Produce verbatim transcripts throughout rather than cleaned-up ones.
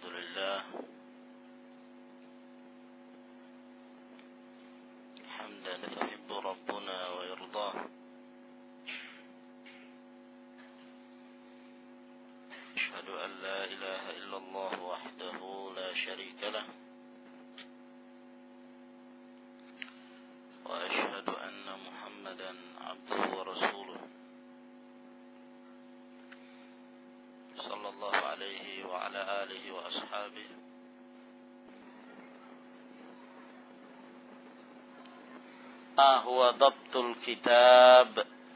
لله حمدا يحب ربنا ويرضاه أشهد أن لا إله إلا الله وحده لا شريك له وأشهد أن محمدا عبده ورسوله صلى الله عليه وعلى آله وأصحابه ما هو ضبط الكتاب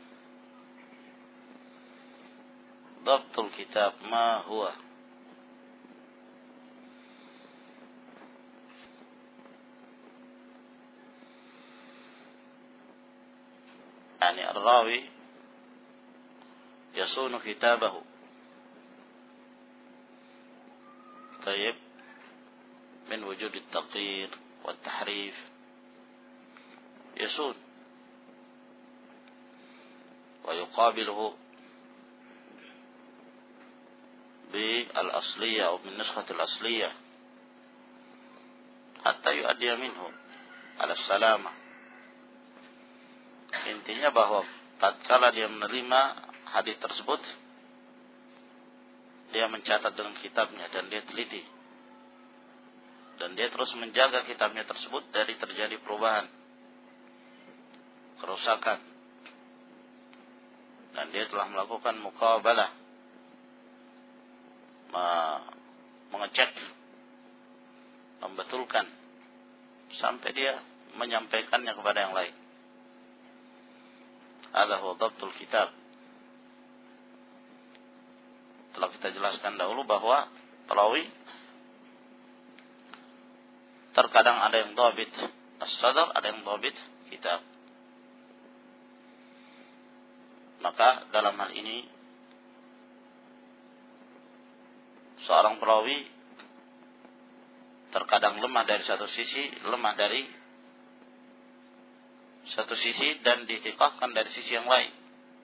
ضبط الكتاب ما هو يعني الراوي يصون كتابه طيب من وجود التغيير والتحريف يصون ويقابله بالأصلية أو بالنسخة الأصلية حتى يؤدي منه على السلامة. Intinya bahwa tatkala dia menerima hadis tersebut, dia mencatat dengan kitabnya dan dia teliti. Dan dia terus menjaga kitabnya tersebut dari terjadi perubahan, kerusakan. Dan dia telah melakukan muqabalah, mengecek, membetulkan, sampai dia menyampaikannya kepada yang lain. Hadza huwa dhabtul kitab. Telah kita jelaskan dahulu bahwa perawi terkadang ada yang dhabit as-sadr, ada yang dhabit kitab. Maka dalam hal ini seorang perawi terkadang lemah dari satu sisi, lemah dari satu sisi dan ditiqahkan dari sisi yang lain.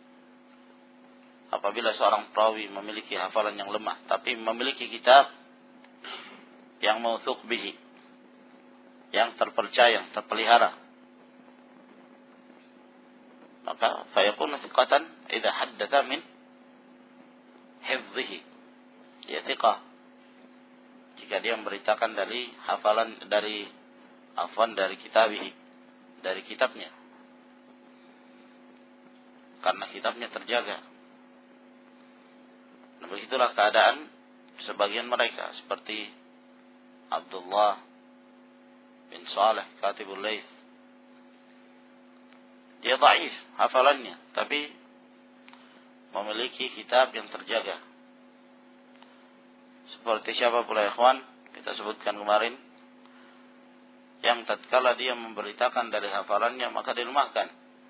Apabila seorang perawi memiliki hafalan yang lemah tapi memiliki kitab yang mauthuk bihi, yang terpercaya, yang terpelihara, maka fayakunu thiqatan idza haddatha min hifdhihi, ya thiqah jika dia memberitakan dari hafalan dari afwan dari kitabihi, dari kitabnya, karena kitabnya terjaga. Nah, begitulah keadaan sebagian mereka seperti Abdullah bin Saleh Katibul Laits. Dia dhaif hafalannya, tapi memiliki kitab yang terjaga. Seperti siapa pula ikhwan kita sebutkan kemarin, yang tatkala dia memberitakan dari hafalannya maka dilemahkan.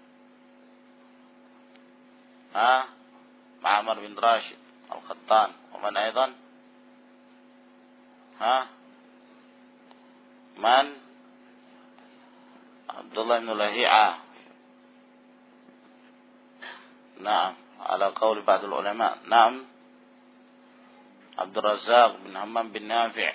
Ah, Ma'mar bin Rashid Al-Qattan, ومن أيضا ها من عبد الله بن لهيعة نعم على قول بعض العلماء نعم عبد الرزاق بن همام بن نافع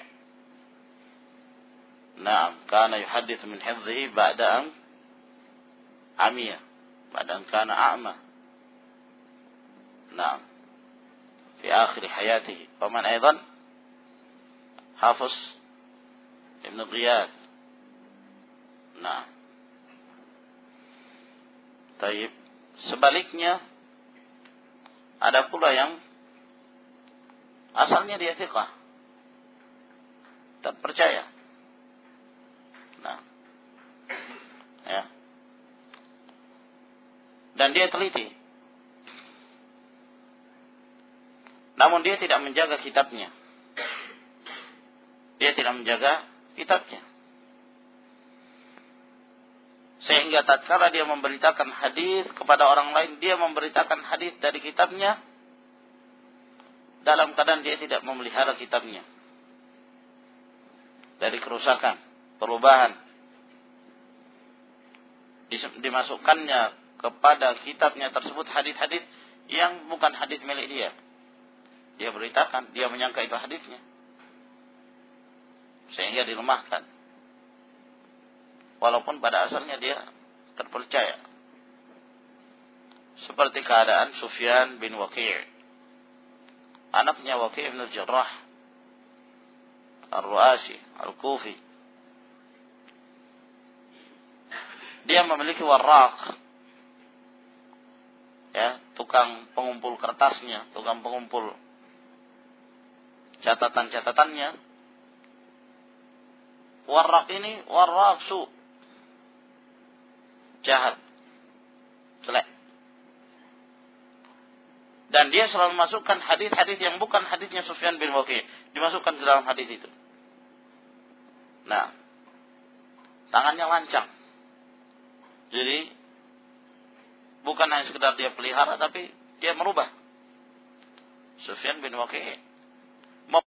نعم كان يحدث من حفظه بعد أن عمي بعد أن كان أعمى نعم في آخر حياته. ومن أيضا حافظ ابن غياث نعم. طيب, sebaliknya ada pula yang asalnya dia thiqah, terpercaya. Nah, ya. Dan dia teliti. Namun dia tidak menjaga kitabnya. Dia tidak menjaga kitabnya. Sehingga tatkala dia memberitakan hadis kepada orang lain, dia memberitakan hadis dari kitabnya dalam keadaan dia tidak memelihara kitabnya dari kerusakan, perubahan. Dimasukkannya kepada kitabnya tersebut hadis-hadis yang bukan hadis milik dia. Dia beritakan, dia menyangka itu hadisnya. sehingga dilemahkan. Walaupun pada asalnya dia terpercaya. Seperti keadaan Sufyan bin Waqi', anaknya Waqi' bin Al-Jarrah Ar-Ru'asi Al-Kufi. Dia memiliki warraq, ya, tukang pengumpul kertasnya, tukang pengumpul catatan-catatannya. Warraq ini warraq su, jahat, jelek. Dan dia selalu masukkan hadis-hadis yang bukan hadisnya Sufyan bin Waqi', dimasukkan ke dalam hadis itu. Nah, tangannya lancang. Jadi bukan hanya sekedar dia pelihara, tapi dia merubah. Sufyan bin Waqi'